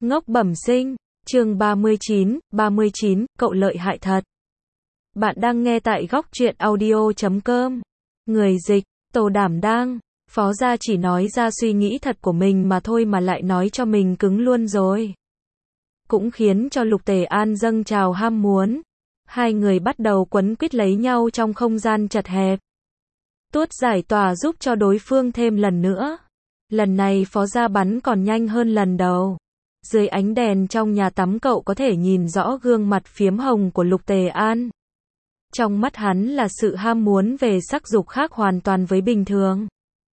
Ngốc bẩm sinh, chương 39, cậu lợi hại thật. Bạn đang nghe tại góc truyện audio.com. Người dịch, Tô Đảm Đang. Phó gia chỉ nói ra suy nghĩ thật của mình mà thôi mà lại nói cho mình cứng luôn rồi. Cũng khiến cho Lục Tề An dâng trào ham muốn. Hai người bắt đầu quấn quýt lấy nhau trong không gian chật hẹp. Tuốt giải tỏa giúp cho đối phương thêm lần nữa. Lần này phó gia bắn còn nhanh hơn lần đầu. Dưới ánh đèn trong nhà tắm cậu có thể nhìn rõ gương mặt phiếm hồng của Lục Tề An. Trong mắt hắn là sự ham muốn về sắc dục khác hoàn toàn với bình thường.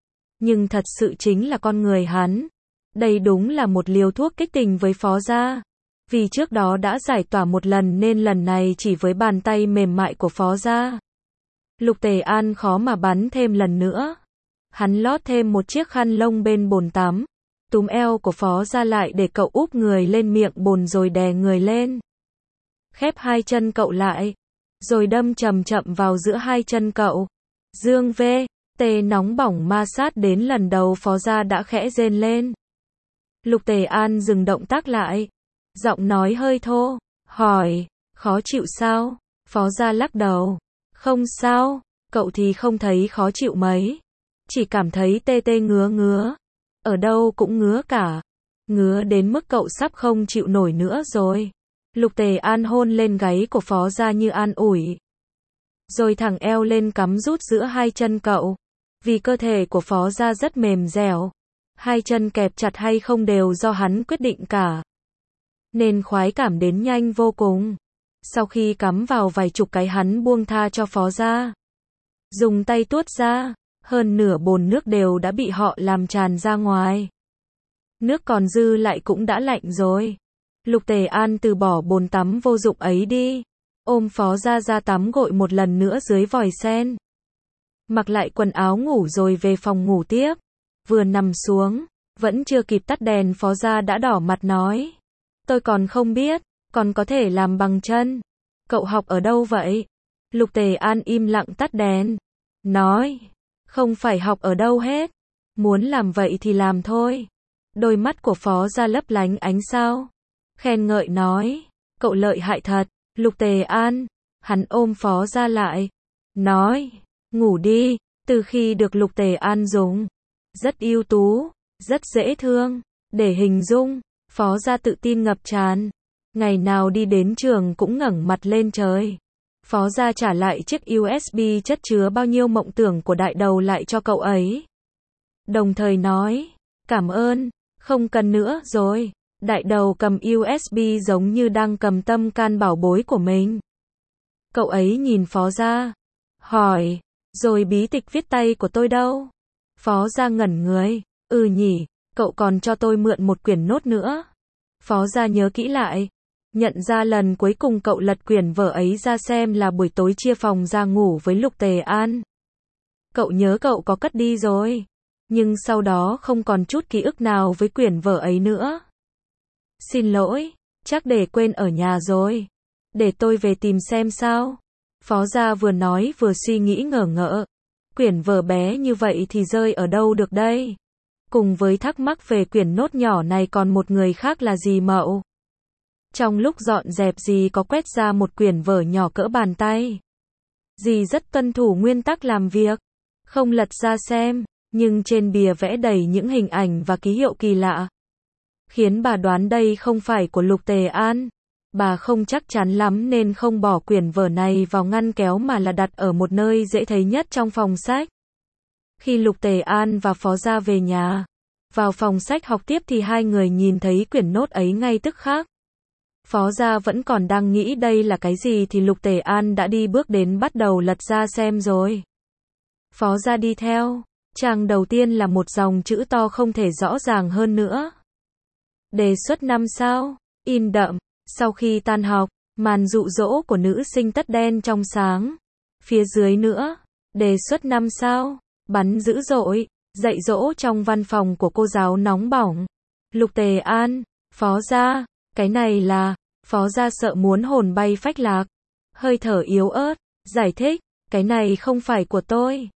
Nhưng thật sự chính là con người hắn. Đây đúng là một liều thuốc kích tình với phó gia. Vì trước đó đã giải tỏa một lần nên lần này chỉ với bàn tay mềm mại của phó gia. Lục Tề An khó mà bắn thêm lần nữa. Hắn lót thêm một chiếc khăn lông bên bồn tắm. Túm eo của phó gia lại để cậu úp người lên miệng bồn rồi đè người lên. Khép hai chân cậu lại. Rồi đâm chậm chậm vào giữa hai chân cậu. Dương V. T nóng bỏng ma sát đến lần đầu phó gia đã khẽ rên lên. Lục Tề An dừng động tác lại. Giọng nói hơi thô. Hỏi. Khó chịu sao? Phó gia lắc đầu. Không sao. Cậu thì không thấy khó chịu mấy. Chỉ cảm thấy tê tê ngứa ngứa. Ở đâu cũng ngứa cả. Ngứa đến mức cậu sắp không chịu nổi nữa rồi. Lục Tề An hôn lên gáy của phó gia như an ủi. Rồi thẳng eo lên cắm rút giữa hai chân cậu. Vì cơ thể của phó gia rất mềm dẻo. Hai chân kẹp chặt hay không đều do hắn quyết định cả. Nên khoái cảm đến nhanh vô cùng. Sau khi cắm vào vài chục cái hắn buông tha cho phó gia. Dùng tay tuốt ra. Hơn nửa bồn nước đều đã bị họ làm tràn ra ngoài. Nước còn dư lại cũng đã lạnh rồi. Lục Tề An từ bỏ bồn tắm vô dụng ấy đi. Ôm phó gia ra tắm gội một lần nữa dưới vòi sen. Mặc lại quần áo ngủ rồi về phòng ngủ tiếp. Vừa nằm xuống, vẫn chưa kịp tắt đèn phó gia đã đỏ mặt nói. Tôi còn không biết, còn có thể làm bằng chân. Cậu học ở đâu vậy? Lục Tề An im lặng tắt đèn. Nói. Không phải học ở đâu hết. Muốn làm vậy thì làm thôi. Đôi mắt của phó gia lấp lánh ánh sao. Khen ngợi nói. Cậu lợi hại thật. Lục Tề An. Hắn ôm phó gia lại. Nói. Ngủ đi. Từ khi được Lục Tề An dùng. Rất ưu tú. Rất dễ thương. Để hình dung. Phó gia tự tin ngập tràn. Ngày nào đi đến trường cũng ngẩng mặt lên trời. Phó gia trả lại chiếc USB chất chứa bao nhiêu mộng tưởng của đại đầu lại cho cậu ấy. Đồng thời nói, cảm ơn, không cần nữa rồi. Đại đầu cầm USB giống như đang cầm tâm can bảo bối của mình. Cậu ấy nhìn phó gia, hỏi, rồi bí tịch viết tay của tôi đâu? Phó gia ngẩn người, nhỉ, cậu còn cho tôi mượn một quyển nốt nữa. Phó gia nhớ kỹ lại. Nhận ra lần cuối cùng cậu lật quyển vở ấy ra xem là buổi tối chia phòng ra ngủ với Lục Tề An. Cậu nhớ cậu có cất đi rồi. Nhưng sau đó không còn chút ký ức nào với quyển vở ấy nữa. Xin lỗi, chắc để quên ở nhà rồi. Để tôi về tìm xem sao. Phó gia vừa nói vừa suy nghĩ ngờ ngợ. Quyển vở bé như vậy thì rơi ở đâu được đây? Cùng với thắc mắc về quyển nốt nhỏ này còn một người khác là dì Mậu. Trong lúc dọn dẹp dì có quét ra một quyển vở nhỏ cỡ bàn tay. Dì rất tuân thủ nguyên tắc làm việc. Không lật ra xem, nhưng trên bìa vẽ đầy những hình ảnh và ký hiệu kỳ lạ. Khiến bà đoán đây không phải của Lục Tề An. Bà không chắc chắn lắm nên không bỏ quyển vở này vào ngăn kéo mà là đặt ở một nơi dễ thấy nhất trong phòng sách. Khi Lục Tề An và phó gia về nhà, vào phòng sách học tiếp thì hai người nhìn thấy quyển nốt ấy ngay tức khắc. Phó gia vẫn còn đang nghĩ đây là cái gì thì Lục Tề An đã đi bước đến bắt đầu lật ra xem rồi. Phó gia đi theo. Trang đầu tiên là một dòng chữ to không thể rõ ràng hơn nữa. Đề xuất 5 sao, in đậm. Sau khi tan học, màn dụ dỗ của nữ sinh tất đen trong sáng. Phía dưới nữa, đề xuất 5 sao, bắn dữ dội, dạy dỗ trong văn phòng của cô giáo nóng bỏng. Lục Tề An, phó gia. Cái này là, phó gia sợ muốn hồn bay phách lạc. Hơi thở yếu ớt, giải thích, cái này không phải của tôi.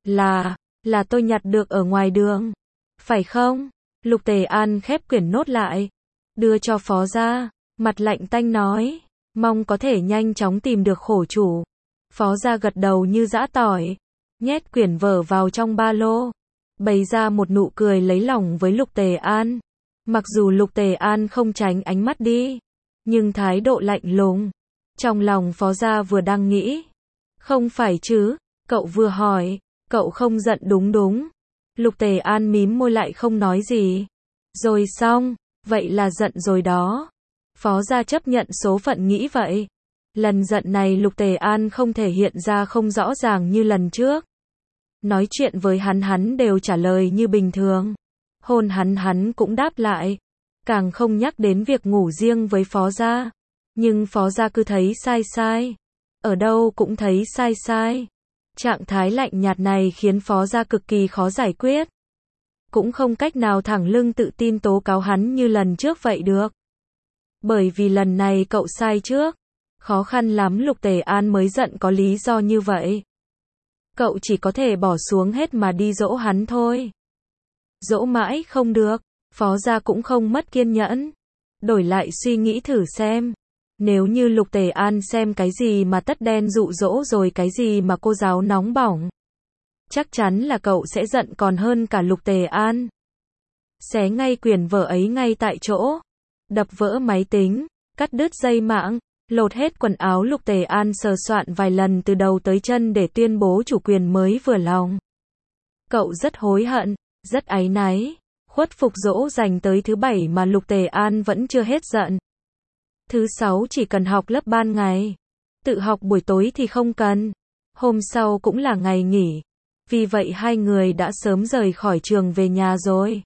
Là tôi nhặt được ở ngoài đường. Phải không? Lục Tề An khép quyển nốt lại. đưa cho Phó Gia, mặt lạnh tanh nói, mong có thể nhanh chóng tìm được khổ chủ. Phó Gia gật đầu như giã tỏi, nhét quyển vở vào trong ba lô, bày ra một nụ cười lấy lòng với Lục Tề An. Mặc dù Lục Tề An không tránh ánh mắt đi, nhưng thái độ lạnh lùng. Trong lòng Phó Gia vừa đang nghĩ, không phải chứ, cậu vừa hỏi, cậu không giận đúng đúng. Lục Tề An mím môi lại không nói gì. Rồi xong, vậy là giận rồi đó. Phó Gia chấp nhận số phận nghĩ vậy. Lần giận này Lục Tề An không thể hiện ra không rõ ràng như lần trước. Nói chuyện với hắn đều trả lời như bình thường. Hôn hắn cũng đáp lại. Càng không nhắc đến việc ngủ riêng với Phó Gia. Nhưng Phó Gia cứ thấy sai sai. Ở đâu cũng thấy sai sai. Trạng thái lạnh nhạt này khiến Phó Gia cực kỳ khó giải quyết. Cũng không cách nào thẳng lưng tự tin tố cáo hắn như lần trước vậy được. Bởi vì lần này cậu sai trước. Khó khăn lắm Lục Tề An mới giận có lý do như vậy. Cậu chỉ có thể bỏ xuống hết mà đi dỗ hắn thôi. Dỗ mãi không được, Phó Gia cũng không mất kiên nhẫn. Đổi lại suy nghĩ thử xem. Nếu như Lục Tề An xem cái gì mà tất đen dụ dỗ rồi cái gì mà cô giáo nóng bỏng. Chắc chắn là cậu sẽ giận còn hơn cả Lục Tề An. Xé ngay quyển vở ấy ngay tại chỗ. Đập vỡ máy tính, cắt đứt dây mạng, lột hết quần áo. Lục Tề An sờ soạn vài lần từ đầu tới chân để tuyên bố chủ quyền mới vừa lòng. Cậu rất hối hận, rất áy náy. Khuất phục dỗ dành tới thứ bảy mà Lục Tề An vẫn chưa hết giận. Thứ sáu chỉ cần học lớp ban ngày. Tự học buổi tối thì không cần. Hôm sau cũng là ngày nghỉ. Vì vậy hai người đã sớm rời khỏi trường về nhà rồi.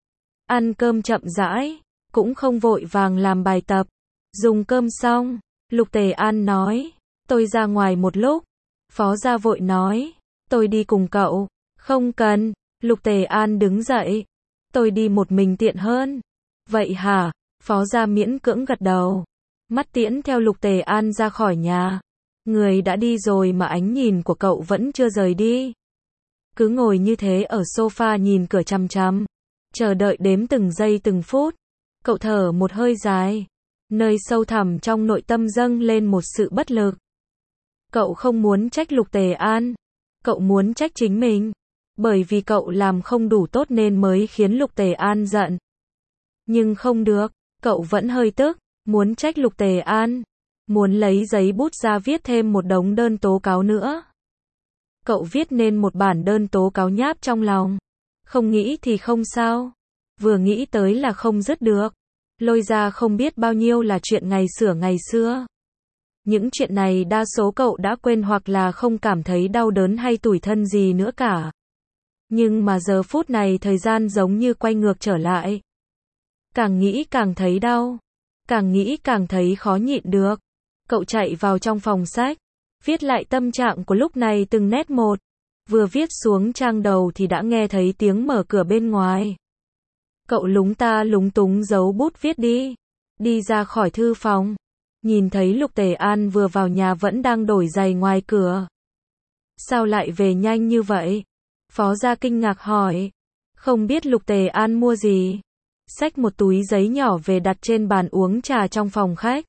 Ăn cơm chậm rãi, cũng không vội vàng làm bài tập. Dùng cơm xong, Lục Tề An nói, tôi ra ngoài một lúc. Phó Gia vội nói, tôi đi cùng cậu. Không cần, Lục Tề An đứng dậy. Tôi đi một mình tiện hơn. Vậy hả? Phó Gia miễn cưỡng gật đầu. Mắt tiễn theo Lục Tề An ra khỏi nhà. Người đã đi rồi mà ánh nhìn của cậu vẫn chưa rời đi. Cứ ngồi như thế ở sofa nhìn cửa chằm chằm. Chờ đợi đếm từng giây từng phút. Cậu thở một hơi dài. Nơi sâu thẳm trong nội tâm dâng lên một sự bất lực. Cậu không muốn trách Lục Tề An. Cậu muốn trách chính mình. Bởi vì cậu làm không đủ tốt nên mới khiến Lục Tề An giận. Nhưng không được. Cậu vẫn hơi tức. Muốn trách Lục Tề An. Muốn lấy giấy bút ra viết thêm một đống đơn tố cáo nữa. Cậu viết nên một bản đơn tố cáo nháp trong lòng. Không nghĩ thì không sao. Vừa nghĩ tới là không dứt được. Lôi ra không biết bao nhiêu là chuyện ngày xưa. Những chuyện này đa số cậu đã quên hoặc là không cảm thấy đau đớn hay tủi thân gì nữa cả. Nhưng mà giờ phút này thời gian giống như quay ngược trở lại. Càng nghĩ càng thấy đau. Càng nghĩ càng thấy khó nhịn được. Cậu chạy vào trong phòng sách. Viết lại tâm trạng của lúc này từng nét một. Vừa viết xuống trang đầu thì đã nghe thấy tiếng mở cửa bên ngoài. Cậu lúng ta lúng túng giấu bút viết đi. Đi ra khỏi thư phòng. Nhìn thấy Lục Tề An vừa vào nhà vẫn đang đổi giày ngoài cửa. Sao lại về nhanh như vậy? Phó Gia kinh ngạc hỏi. Không biết Lục Tề An mua gì. Xách một túi giấy nhỏ về đặt trên bàn uống trà trong phòng khách.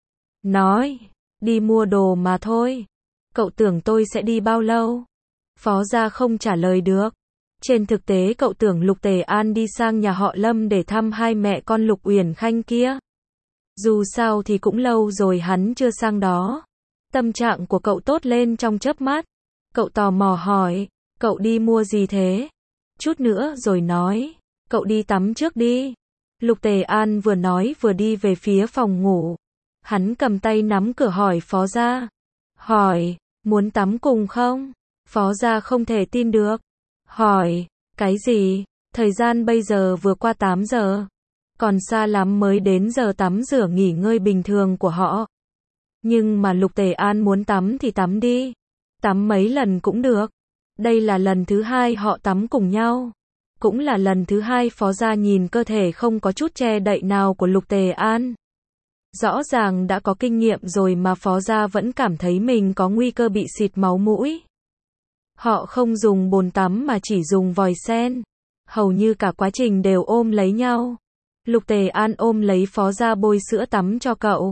Nói. Đi mua đồ mà thôi. Cậu tưởng tôi sẽ đi bao lâu? Phó Gia không trả lời được. Trên thực tế cậu tưởng Lục Tề An đi sang nhà họ Lâm để thăm hai mẹ con Lục Uyển Khanh kia. Dù sao thì cũng lâu rồi hắn chưa sang đó. Tâm trạng của cậu tốt lên trong chớp mắt. Cậu tò mò hỏi, cậu đi mua gì thế? Chút nữa rồi nói, cậu đi tắm trước đi. Lục Tề An vừa nói vừa đi về phía phòng ngủ. Hắn cầm tay nắm cửa hỏi Phó Gia. Hỏi, muốn tắm cùng không? Phó Gia không thể tin được. Hỏi, cái gì? Thời gian bây giờ vừa qua 8 giờ. Còn xa lắm mới đến giờ tắm rửa nghỉ ngơi bình thường của họ. Nhưng mà Lục Tề An muốn tắm thì tắm đi. Tắm mấy lần cũng được. Đây là lần thứ hai họ tắm cùng nhau. Cũng là lần thứ hai Phó Gia nhìn cơ thể không có chút che đậy nào của Lục Tề An. Rõ ràng đã có kinh nghiệm rồi mà Phó Gia vẫn cảm thấy mình có nguy cơ bị xịt máu mũi. Họ không dùng bồn tắm mà chỉ dùng vòi sen. Hầu như cả quá trình đều ôm lấy nhau. Lục Tề An ôm lấy Phó Gia bôi sữa tắm cho cậu.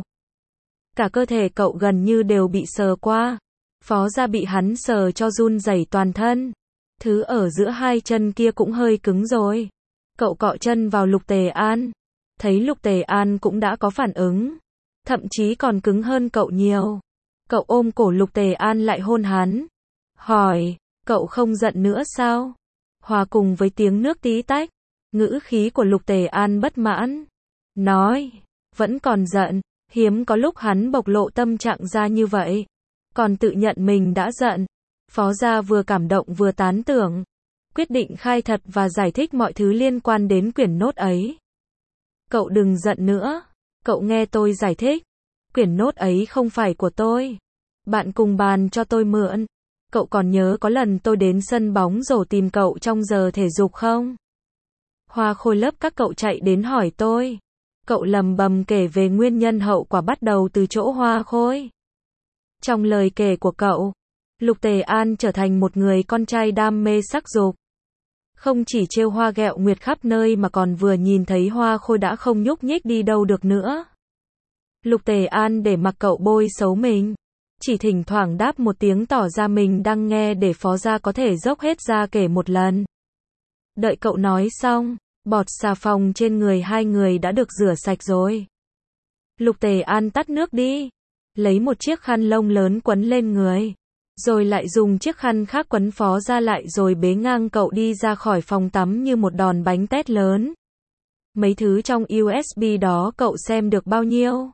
Cả cơ thể cậu gần như đều bị sờ qua. Phó Gia bị hắn sờ cho run rẩy toàn thân. Thứ ở giữa hai chân kia cũng hơi cứng rồi. Cậu cọ chân vào Lục Tề An. Thấy Lục Tề An cũng đã có phản ứng. Thậm chí còn cứng hơn cậu nhiều. Cậu ôm cổ Lục Tề An lại hôn hắn. Hỏi, cậu không giận nữa sao? Hòa cùng với tiếng nước tí tách. Ngữ khí của Lục Tề An bất mãn. Nói, vẫn còn giận. Hiếm có lúc hắn bộc lộ tâm trạng ra như vậy. Còn tự nhận mình đã giận. Phó Gia vừa cảm động vừa tán tưởng. Quyết định khai thật và giải thích mọi thứ liên quan đến quyển nốt ấy. Cậu đừng giận nữa. Cậu nghe tôi giải thích. Quyển nốt ấy không phải của tôi. Bạn cùng bàn cho tôi mượn. Cậu còn nhớ có lần tôi đến sân bóng rổ tìm cậu trong giờ thể dục không? Hoa Khôi lớp các cậu chạy đến hỏi tôi. Cậu lầm bầm kể về nguyên nhân hậu quả bắt đầu từ chỗ Hoa Khôi. Trong lời kể của cậu, Lục Tề An trở thành một người con trai đam mê sắc dục. Không chỉ trêu hoa ghẹo nguyệt khắp nơi mà còn vừa nhìn thấy Hoa Khôi đã không nhúc nhích đi đâu được nữa. Lục Tề An để mặc cậu bôi xấu mình. Chỉ thỉnh thoảng đáp một tiếng tỏ ra mình đang nghe để Phó Gia có thể dốc hết ra kể một lần. Đợi cậu nói xong, bọt xà phòng trên người hai người đã được rửa sạch rồi. Lục Tề An tắt nước đi. Lấy một chiếc khăn lông lớn quấn lên người. Rồi lại dùng chiếc khăn khác quấn Phó Gia lại rồi bế ngang cậu đi ra khỏi phòng tắm như một đòn bánh tét lớn. Mấy thứ trong USB đó cậu xem được bao nhiêu?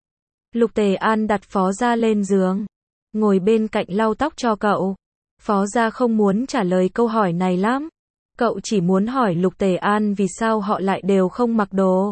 Lục Tề An đặt Phó Gia lên giường. Ngồi bên cạnh lau tóc cho cậu. Phó Gia không muốn trả lời câu hỏi này lắm. Cậu chỉ muốn hỏi Lục Tề An vì sao họ lại đều không mặc đồ.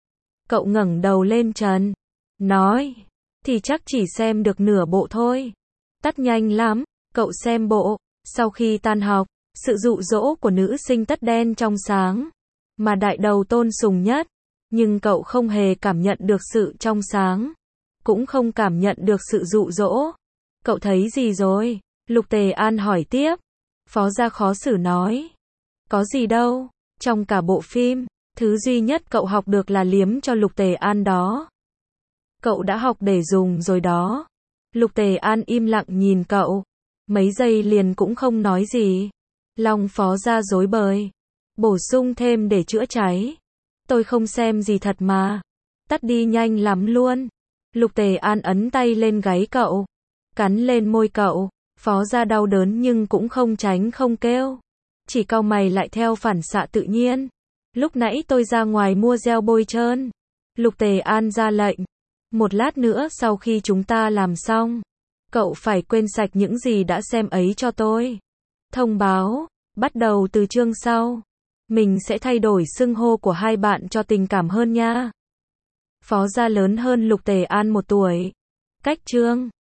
Cậu ngẩng đầu lên trần. Nói. Thì chắc chỉ xem được nửa bộ thôi. Tắt nhanh lắm. Cậu xem bộ. Sau khi tan học, sự dụ dỗ của nữ sinh tất đen trong sáng. Mà đại đầu tôn sùng nhất. Nhưng cậu không hề cảm nhận được sự trong sáng. Cũng không cảm nhận được sự dụ dỗ. Cậu thấy gì rồi? Lục Tề An hỏi tiếp. Phó Gia khó xử nói. Có gì đâu. Trong cả bộ phim, thứ duy nhất cậu học được là liếm cho Lục Tề An đó. Cậu đã học để dùng rồi đó. Lục Tề An im lặng nhìn cậu. Mấy giây liền cũng không nói gì. Lòng Phó Gia rối bời. Bổ sung thêm để chữa cháy. Tôi không xem gì thật mà. Tắt đi nhanh lắm luôn. Lục Tề An ấn tay lên gáy cậu. Cắn lên môi cậu. Phó Gia đau đớn nhưng cũng không tránh không kêu. Chỉ cau mày lại theo phản xạ tự nhiên. Lúc nãy tôi ra ngoài mua gel bôi trơn. Lục Tề An ra lệnh. Một lát nữa sau khi chúng ta làm xong, cậu phải quên sạch những gì đã xem ấy cho tôi. Thông báo, bắt đầu từ chương sau. Mình sẽ thay đổi xưng hô của hai bạn cho tình cảm hơn nha. Phó Gia lớn hơn Lục Tề An 1 tuổi. Cách chương